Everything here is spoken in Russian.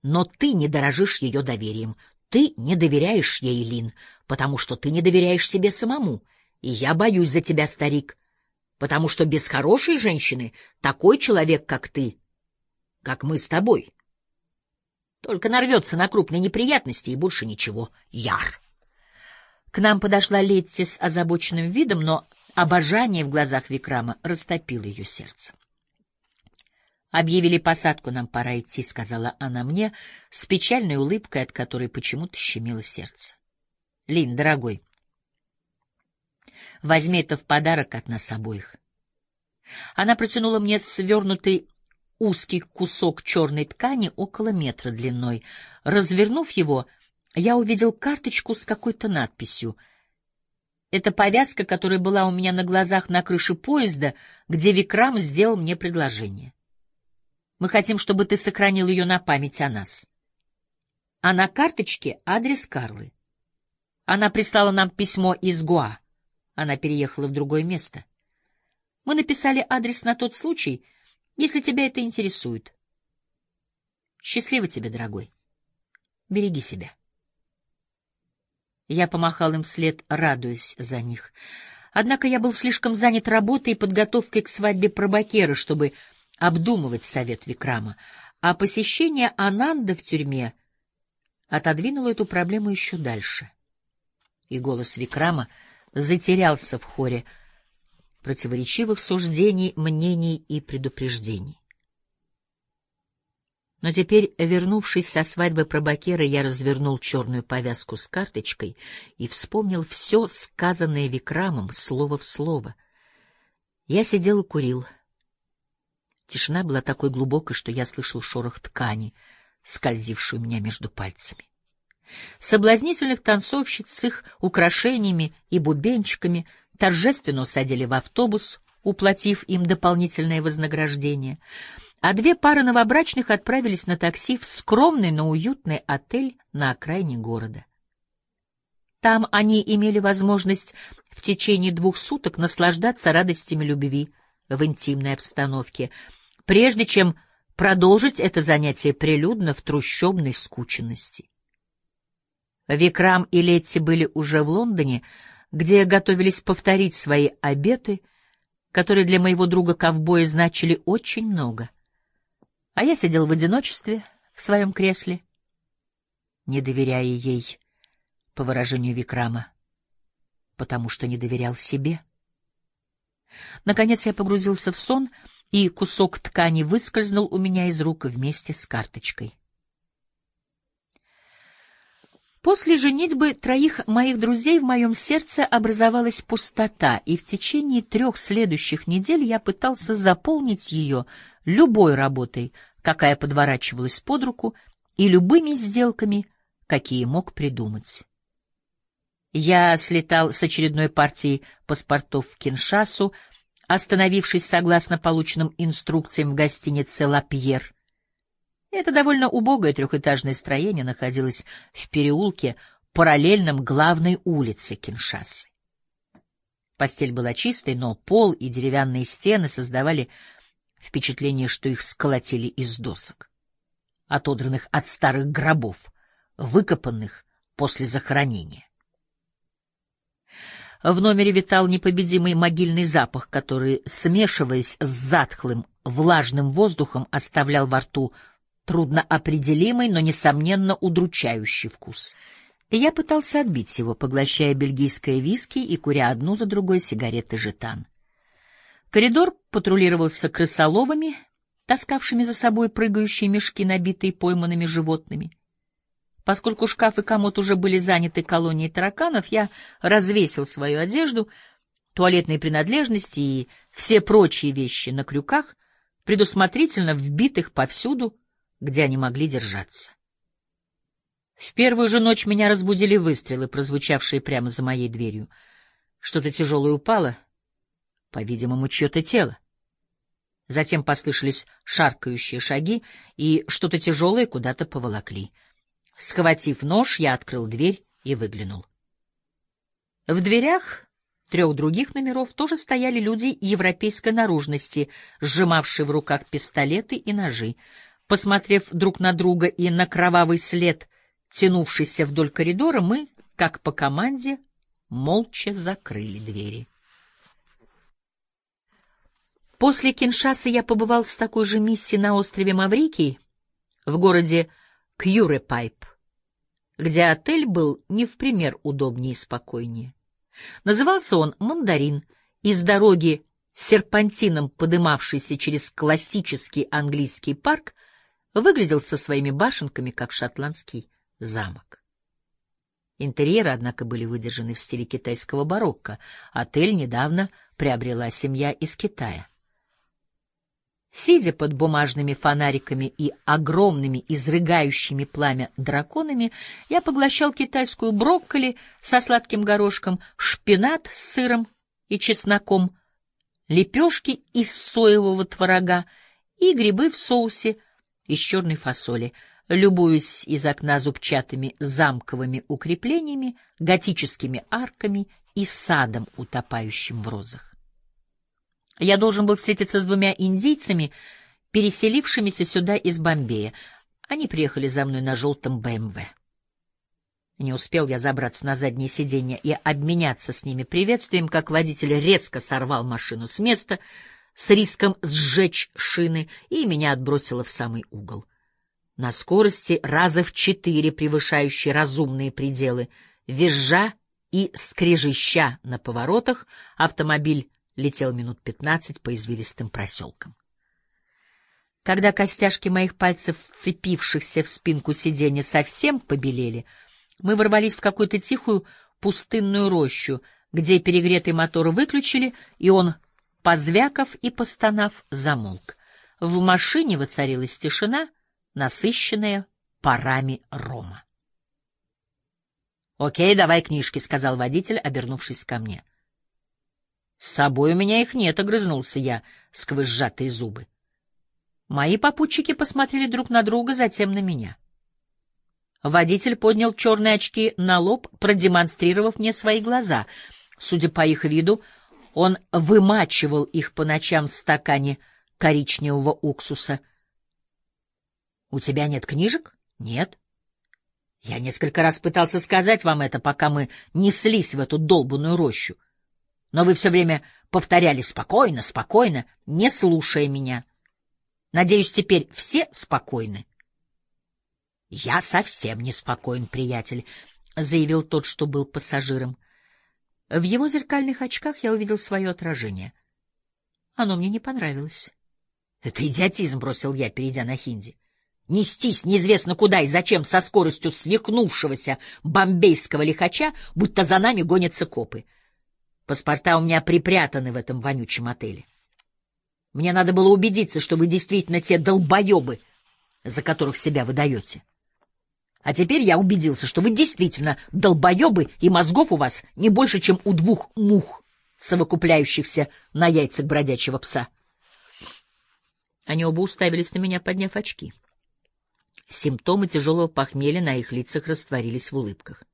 Но ты не дорожишь ее доверием. Ты не доверяешь ей, Лин, потому что ты не доверяешь себе самому. И я боюсь за тебя, старик, потому что без хорошей женщины такой человек, как ты, как мы с тобой, только нарвется на крупные неприятности и больше ничего. Яр. К нам подошла Летти с озабоченным видом, но обожание в глазах Викрама растопило ее сердце. «Объявили посадку, нам пора идти», — сказала она мне с печальной улыбкой, от которой почему-то щемило сердце. «Лин, дорогой, возьми это в подарок от нас обоих». Она протянула мне свернутый узкий кусок черной ткани около метра длиной. Развернув его, я увидел карточку с какой-то надписью. Это повязка, которая была у меня на глазах на крыше поезда, где Викрам сделал мне предложение. Мы хотим, чтобы ты сохранил ее на память о нас. А на карточке адрес Карлы. Она прислала нам письмо из Гоа. Она переехала в другое место. Мы написали адрес на тот случай, если тебя это интересует. Счастливо тебе, дорогой. Береги себя. Я помахал им вслед, радуясь за них. Однако я был слишком занят работой и подготовкой к свадьбе Прабакера, чтобы обдумывать совет Викрама, а посещение Ананда в тюрьме отодвинуло эту проблему еще дальше. И голос Викрама затерялся в хоре противоречивых суждений, мнений и предупреждений. Но теперь, вернувшись со свадьбы Прабакера, я развернул черную повязку с карточкой и вспомнил все сказанное Викрамом слово в слово. Я сидел и курил. Тишина была такой глубокой, что я слышал шорох ткани, скользившую у меня между пальцами. Соблазнительных танцовщиц с их украшениями и бубенчиками торжественно усадили в автобус, уплатив им дополнительное вознаграждение, а две пары новобрачных отправились на такси в скромный, но уютный отель на окраине города. Там они имели возможность в течение 2 суток наслаждаться радостями любви в интимной обстановке, прежде чем продолжить это занятие прилюдно в трущобной скученности. Викрам и Летти были уже в Лондоне, где готовились повторить свои обеты, которые для моего друга-ковбоя значили очень много. А я сидел в одиночестве в своем кресле, не доверяя ей, по выражению Викрама, потому что не доверял себе. Наконец я погрузился в сон, и кусок ткани выскользнул у меня из рук вместе с карточкой. После женитьбы 3 моих друзей в моем сердце образовалась пустота, и в течение 3 следующих недель я пытался заполнить ее любой работой, какая подворачивалась под руку, и любыми сделками, какие мог придумать. Я слетал с очередной партией паспортов в Киншасу, остановившись согласно полученным инструкциям в гостинице «Ла Пьер». Это довольно убогое 3-этажное строение находилось в переулке, параллельном главной улице Киншасы. Постель была чистой, но пол и деревянные стены создавали впечатление, что их сколотили из досок, отодранных от старых гробов, выкопанных после захоронения. В номере витал непобедимый могильный запах, который, смешиваясь с затхлым, влажным воздухом, оставлял во рту трудноопределимый, но, несомненно, удручающий вкус. И я пытался отбить его, поглощая бельгийское виски и куря одну за другой сигареты «Жетан». Коридор патрулировался крысоловами, таскавшими за собой прыгающие мешки, набитые пойманными животными. Поскольку шкаф и комод уже были заняты колонией тараканов, я развесил свою одежду, туалетные принадлежности и все прочие вещи на крюках, предусмотрительно вбитых повсюду, где они могли держаться. В первую же ночь меня разбудили выстрелы, прозвучавшие прямо за моей дверью. Что-то тяжелое упало, по-видимому, чье-то тело. Затем послышались шаркающие шаги, и что-то тяжелое куда-то поволокли. Схватив нож, я открыл дверь и выглянул. В дверях 3 других номеров тоже стояли люди европейской наружности, сжимавшие в руках пистолеты и ножи. Посмотрев друг на друга и на кровавый след, тянувшийся вдоль коридора, мы, как по команде, молча закрыли двери. После Киншасы я побывал с такой же миссией на острове Маврикий, в городе Кьюрепайп, где отель был не в пример удобнее и спокойнее. Назывался он «Мандарин», и с дороги, серпантином подымавшийся через классический английский парк, выглядел со своими башенками, как шотландский замок. Интерьеры, однако, были выдержаны в стиле китайского барокко. Отель недавно приобрела семья из Китая. Сидя под бумажными фонариками и огромными, изрыгающими пламя драконами, я поглощал китайскую брокколи со сладким горошком, шпинат с сыром и чесноком, лепешки из соевого творога и грибы в соусе из черной фасоли, любуясь из окна зубчатыми замковыми укреплениями, готическими арками и садом, утопающим в розах. Я должен был встретиться с двумя индийцами, переселившимися сюда из Бомбея. Они приехали за мной на желтом БМВ. Не успел я забраться на заднее сиденье и обменяться с ними приветствием, как водитель резко сорвал машину с места с риском сжечь шины, и меня отбросило в самый угол. На скорости раза в 4 превышающей разумные пределы, визжа и скрежеща на поворотах, автомобиль летел минут 15 по извилистым проселкам. Когда костяшки моих пальцев, вцепившихся в спинку сиденья, совсем побелели, мы ворвались в какую-то тихую пустынную рощу, где перегретый мотор выключили, и он, позвякав и постонав, замолк. В машине воцарилась тишина, насыщенная парами рома. «Окей, давай книжки», — сказал водитель, обернувшись ко мне. «С собой у меня их нет», — огрызнулся я сквозь сжатые зубы. Мои попутчики посмотрели друг на друга, затем на меня. Водитель поднял черные очки на лоб, продемонстрировав мне свои глаза. Судя по их виду, он вымачивал их по ночам в стакане коричневого уксуса. «У тебя нет книжек?» «Нет». «Я несколько раз пытался сказать вам это, пока мы неслись в эту долбанную рощу. Но вы все время повторяли «спокойно, спокойно», не слушая меня. Надеюсь, теперь все спокойны?» «Я совсем не спокоен, приятель», — заявил тот, что был пассажиром. В его зеркальных очках я увидел свое отражение. Оно мне не понравилось. «Это идиотизм», — бросил я, перейдя на хинди. «Нестись неизвестно куда и зачем со скоростью свихнувшегося бомбейского лихача, будто за нами гонятся копы. Паспорта у меня припрятаны в этом вонючем отеле. Мне надо было убедиться, что вы действительно те долбоебы, за которых себя выдаете. А теперь я убедился, что вы действительно долбоебы, и мозгов у вас не больше, чем у 2 мух, совокупляющихся на яйцах бродячего пса». Они оба уставились на меня, подняв очки. Симптомы тяжелого похмелья на их лицах растворились в улыбках.